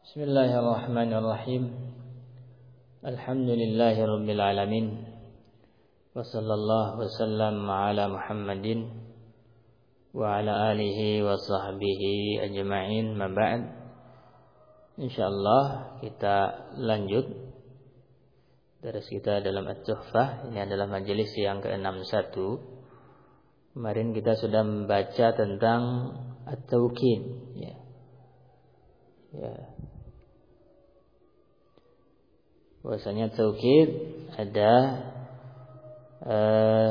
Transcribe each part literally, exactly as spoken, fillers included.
Bismillahirrahmanirrahim. Alhamdulillahirabbil alamin. Wa sallallahu wasallam ala Muhammadin wa ala alihi wa sahbihi ajma'in. Ma ba'd. Insyaallah kita lanjut daras kita dalam At-Tuhfah. Ini adalah majelis yang ke enam puluh satu. Kemarin kita sudah membaca tentang At-Tawkid, ya. Ya. Bahwasanya taukid ada uh,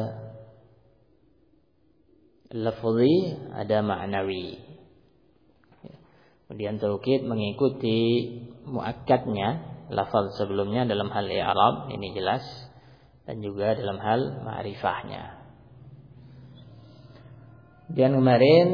lafzi, ada ma'nawi. Kemudian taukid mengikuti muakkadnya lafaz sebelumnya dalam hal i'rab, ini jelas, dan juga dalam hal ma'rifahnya. Dan kemarin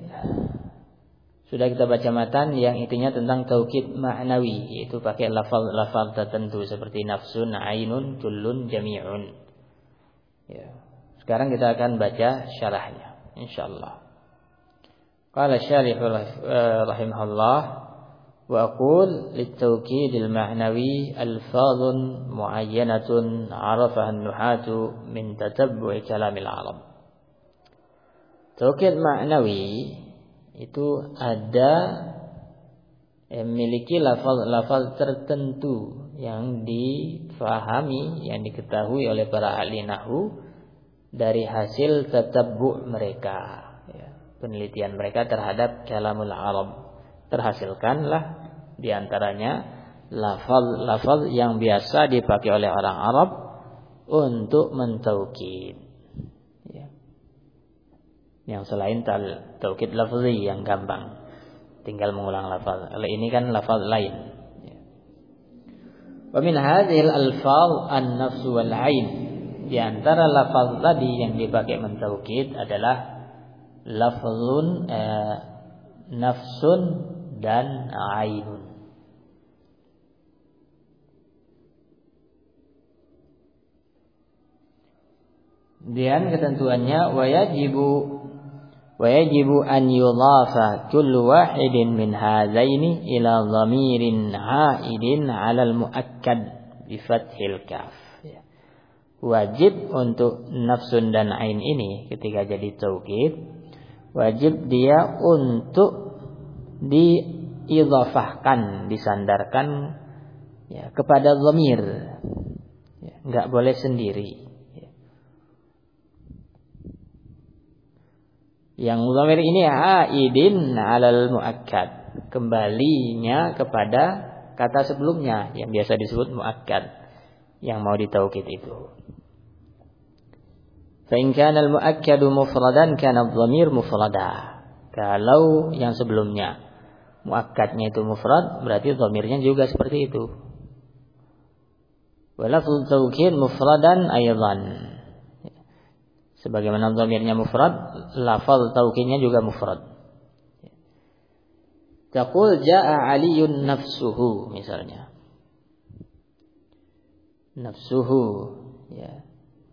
sudah kita baca matan yang intinya tentang taukid ma'nawi, yaitu pakai lafaz-lafaz tertentu seperti nafsun, ainun, kullun, jami'un. Ya. Sekarang kita akan baca syarahnya, insyaallah. Qala syarih rahimahullah wa aqul lit-taukidil ma'nawi alfazun muayyanatun 'arafaha an-nuhatu min tatabbu'i kalamil 'arab. Taukid ma'nawi itu ada yang memiliki lafaz-lafaz tertentu yang difahami, yang diketahui oleh para ahli nahwu dari hasil tatabbu' mereka, ya, penelitian mereka terhadap kalamul Arab. Terhasilkanlah diantaranya lafaz-lafaz yang biasa dipakai oleh orang Arab untuk mentaukid. Yang selain taukid lafzi yang gampang, tinggal mengulang lafaz. Kalau ini kan lafaz lain. Wa min hadhil alfaz an-nafs wal 'ain. Di antara lafaz tadi yang dipakai mentaukid adalah lafzun eh, nafsun dan 'ainun. Dan ketentuannya wa yajibu ويجب أن يضاف كل واحد من هذين إلى ضمير عائد على المؤكد بفتح الكاف. Wajib untuk nafsun dan ain ini ketika jadi taukid, wajib dia untuk diidhafahkan, disandarkan, ya, kepada dhamir, ya, enggak boleh sendiri. Yang dhamir ini aidin 'alal muakkad, kembalinya kepada kata sebelumnya yang biasa disebut muakkad, yang mau ditaukid itu. Fa in kana al-muakkadu mufradan kana adh-dhamir mufrada. Kalau yang sebelumnya muakkadnya itu mufrad, berarti dhamirnya juga seperti itu. Wa lafdhu taukid mufradan aidan. Sebagaimana dhamirnya mufrad, lafaz taukidnya juga mufrad. Taqul jaa Aliyun nafsuhu, misalnya. Nafsuhu, ya.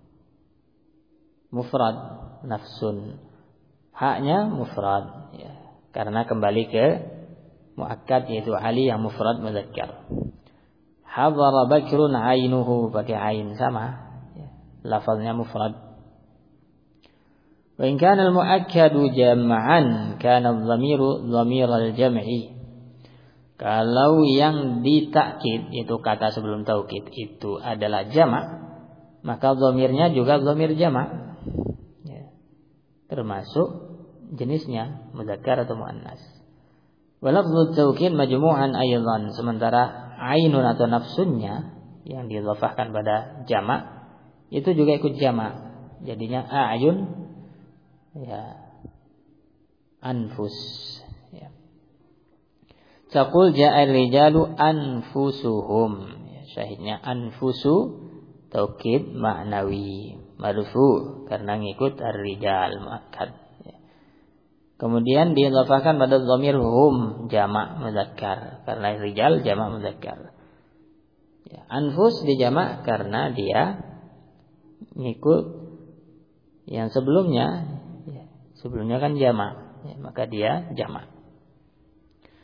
Mufrad, nafsun. Haknya mufrad, ya. Karena kembali ke muakkad, yaitu Ali yang mufrad mudzakkar. Hadara Bakrun ainuhu, pakai ain sama, ya. Lafaznya mufrad. Wa in kana al-muakkadu jam'an kana adh-dhamiru dhamir al-jam'i. Kalau yang ditakkid itu kata sebelum taukid itu adalah jamak, maka dhamirnya juga dhamir jamak, ya. Termasuk jenisnya mudzakkar atau muannas. Wa lafdhu taukid majmu'an aidan, sementara ainun atau nafsunnya yang diidhafahkan pada jamak itu juga ikut jamak, jadinya a'yun, ya, anfus, ya. Taqul ja'al rijalu anfusuhum, ya, syahidnya anfusu taukid ma'nawi marfu karena ngikut ar-rijal muakkad, ya. Kemudian diidhafahkan pada dhamir hum jamak mudzakkar karena rijal jamak mudzakkar, ya. Anfus dijamak karena dia ngikut yang sebelumnya. Sebelumnya kan jamak, ya, maka dia jamak.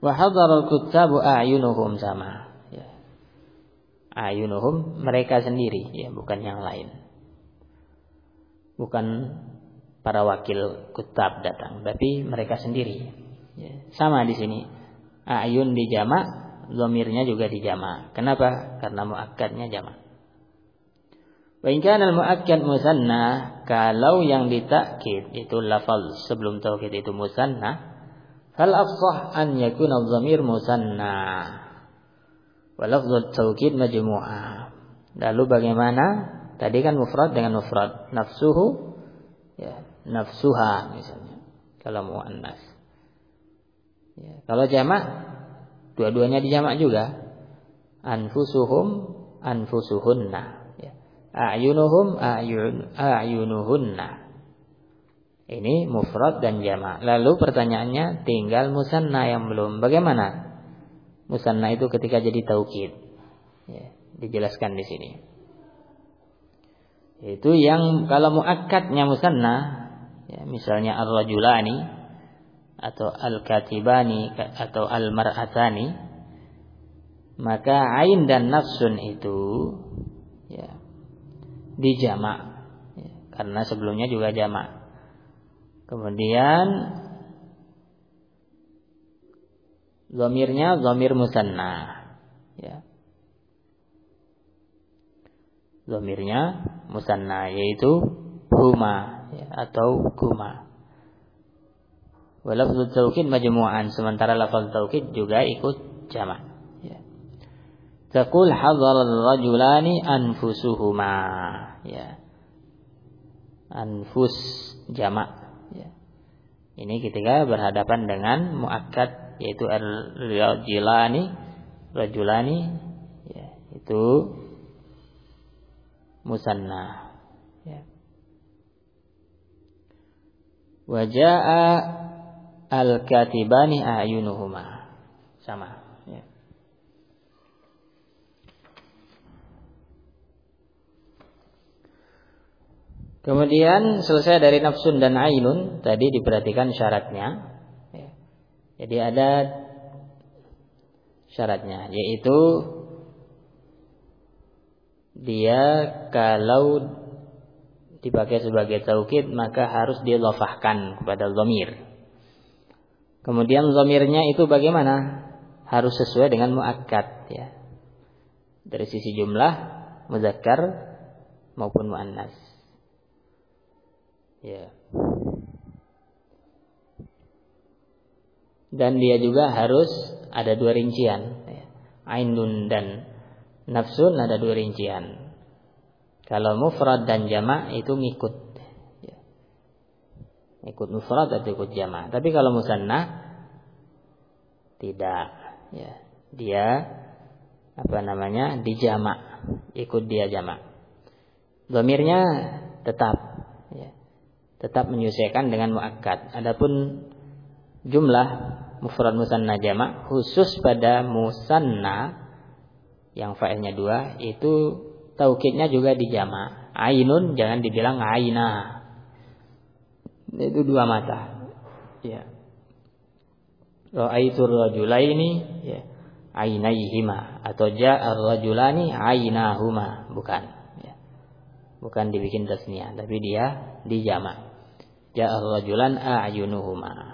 Wa hadaral kuttabu a'yunuhum, sama. Ya. A'yunuhum mereka sendiri, ya, bukan yang lain. Bukan para wakil kutab datang, tapi mereka sendiri. Ya. Sama di sini. A'yun di jamak, dhamirnya juga di jamak. Kenapa? Karena muakkadnya jamak. Wa in kana al-muakkad musanna, kalau yang ditakkid itu lafaz sebelum taukid itu musanna, fal afsah an yakuna adh-dhamir musanna wa lafdhu at-taukid majmu'a. Lalu bagaimana? Tadi kan mufrad dengan mufrad, nafsuhu, ya, nafsuha misalnya kalau muannas. Ya, kalau jamak dua-duanya dijamak juga. Anfusuhum, anfusuhunna. A'yunuhum a'yun a'yunuhunna. Ini mufrad dan jamak. Lalu pertanyaannya tinggal musanna yang belum. Bagaimana? Musanna itu ketika jadi taukid. Ya, dijelaskan di sini. Itu yang kalau muakkadnya musanna, ya, misalnya ar-rajulani atau al-katibani atau al-mar'atani, maka ain dan nafsun itu, ya, dijamak, ya, karena sebelumnya juga jamak. Kemudian dhamirnya dhamir musanna, ya. Dhamirnya musanna yaitu huma, ya, atau kuma. Wa lafdhu taukid majmu'an, sementara lafaz taukid juga ikut jamak, ya. Taqul hadara ar-rajulani anfusuhuma, ya. Anfus jamak, ya. Ini ketika berhadapan dengan muakkad yaitu ar-rajulani, rajulani, ya, itu musanna, ya. Wa jaa al-katibani a'yunuhuma, sama, ya. Kemudian selesai dari nafsun dan ainun, tadi diperhatikan syaratnya. Jadi ada syaratnya, yaitu dia kalau dipakai sebagai taukid maka harus dilafahkan kepada dhamir. Kemudian dhamirnya itu bagaimana? Harus sesuai dengan muakkad, ya. Dari sisi jumlah muzakkar maupun muannas. Ya. Dan dia juga harus ada dua rincian, ya. Ainun dan nafsun ada dua rincian. Kalau mufrad dan jamak itu ngikut, ya. Ikut mufrad atau ikut jamak. Tapi kalau musanna tidak, ya. Dia apa namanya? Dijamak, ikut dia jamak. Dhamirnya tetap, ya. Tetap menyesuaikan dengan muakkad. Adapun jumlah mufrad musanna jamak khusus pada musanna yang fa'ilnya dua itu taukidnya juga dijamak. Ainun jangan dibilang aina. Itu dua mata. Ya. Ra'aitu rajulaini, ya, ainaihima, atau ja'a rajulani ainahuma, bukan, ya. Bukan dibikin tasniyah, tapi dia dijamak. Ja'a rajulan a'yunuhuma.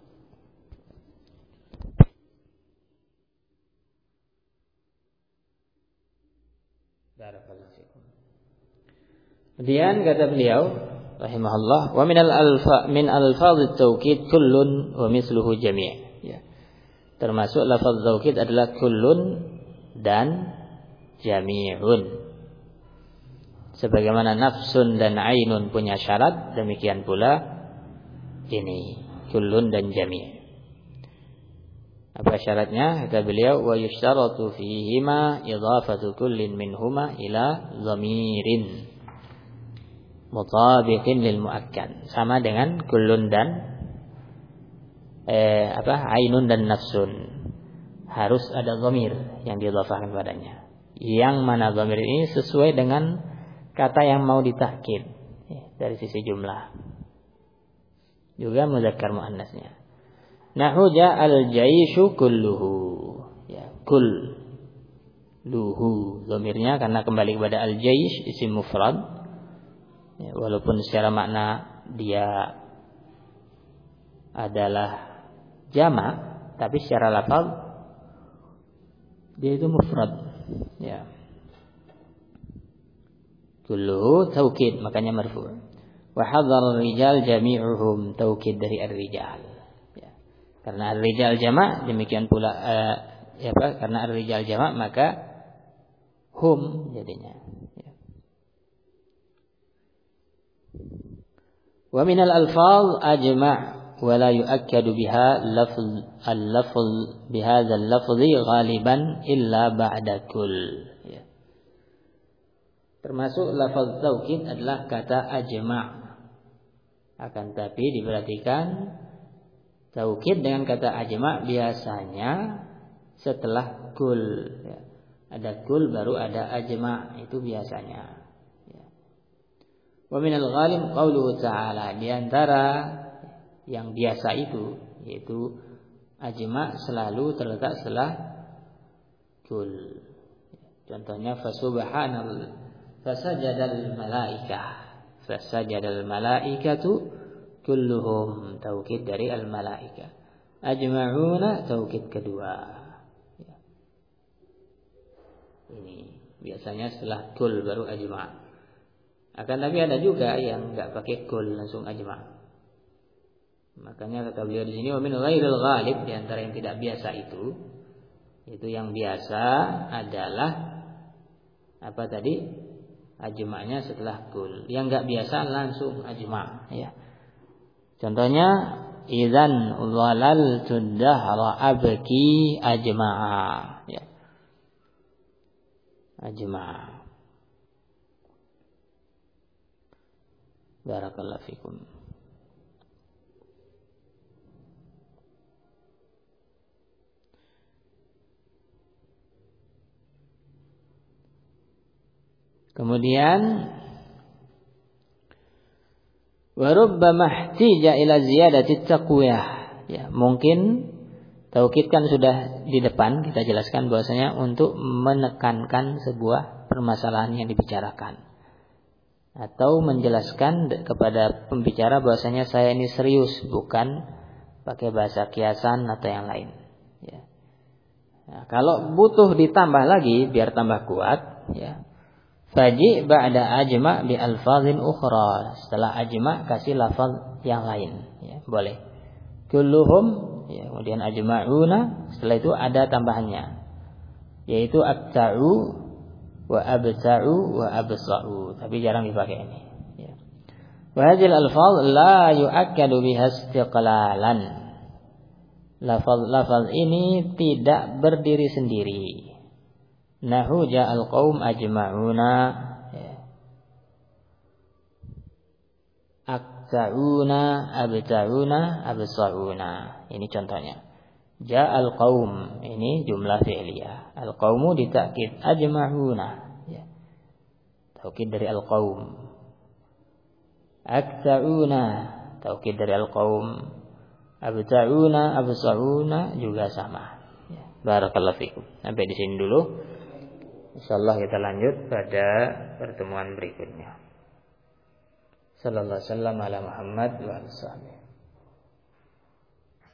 Kemudian kata beliau rahimahullah, wa min al-alfa min alfaz at-taukid kullun wa misluhu jami', ya. Termasuk lafaz taukid adalah kullun dan jami'un. Sebagaimana nafsun dan ainun punya syarat, demikian pula ini kullun dan jami'. Apa syaratnya? Kata beliau, wa yushtaratu fihima idhafatu kullin minhuma ila dhamirin mutabiqin lil muakkad. Sama dengan kullun dan eh, apa? Ainun dan nafsun. Harus ada dhamir yang diidhafahkan padanya. Yang mana dhamir ini sesuai dengan kata yang mau ditahkid, ya, dari sisi jumlah. Juga muzakkar muannasnya. Nahu ja'al jaishu kulluhu. Ya, kul luhu dhamirnya karena kembali kepada al-jaish isim mufrad. Ya, walaupun secara makna dia adalah jamak, tapi secara lafaz dia itu mufrad. Ya. Kulluhu taukid, makanya marfu'. Wa hadzal rijal jami'uhum, taukid dari ar-rijal. Ya. Karena ar-rijal jamak, demikian pula uh, ya apa? Karena ar-rijal jamak maka hum jadinya. Ya. Wa minal alfaz ajma' wa la yu'akkadu biha lafz al-lafz bihadzal lafzi ghaliban illa ba'da kull. Ya. Termasuk lafaz taukid adalah kata ajma'. Akan tapi diperhatikan taukid dengan kata ajma' biasanya setelah kul. Ya. Ada kul baru ada ajma', itu biasanya. Ya. Wa minal ghalib qauluhu ta'ala, di antara yang biasa itu yaitu ajma' selalu terletak setelah kul. Contohnya fasubhanal fasajadal malaikah. Fasajadal malaikatu kulluhum, taukid dari al malaikah. Ajma'una taukid kedua. Ya. Ini biasanya setelah kul baru ajma'. Akan tapi ada juga yang enggak pakai kul langsung ajma'. Makanya kata beliau di sini wa min ghairil ghalib, di antara yang tidak biasa itu, itu yang biasa adalah apa tadi? Ajma'nya setelah kul. Yang enggak biasa langsung ajma', ya. Contohnya idzan dhalaltu dahra abki ajma'a, ya. Ajma'a. Barakallahu fikum. Kemudian wa rubbama ihtija ila ziyadati taqwiyah. Ya, mungkin taukid kan sudah di depan kita jelaskan bahwasanya untuk menekankan sebuah permasalahan yang dibicarakan atau menjelaskan kepada pembicara bahwasanya saya ini serius, bukan pakai bahasa kiasan atau yang lain. Ya. Nah, kalau butuh ditambah lagi biar tambah kuat, ya. Faji ba'da ajma' bi alfazin ukhra. Setelah ajma' kasih lafaz yang lain, ya, boleh. Kulluhum, ya, kemudian ajma'una, setelah itu ada tambahannya, yaitu abta'u wa abta'u wa absa'u, tapi jarang dipakai ini, ya. Wa hadhil alfaz la yu'akkadu biha istiqlalan. Lafaz-lafaz ini tidak berdiri sendiri. Nahu ja'al qaum ajma'una, ya. Akta'una, abta'una, absa'una. Ini contohnya. Ja'al qaum, ini jumlah fi'liyah. Al-qaumu ditakkid ajma'una, ya. Taukid dari al-qaum. Akta'una, taukid dari al-qaum. Abta'una, absa'una juga sama. Ya. Barakallahu fikum. Sampai di sini dulu. Insyaallah kita lanjut pada pertemuan berikutnya. Sallallahu alaihi wasallam ala Muhammad wa alihi.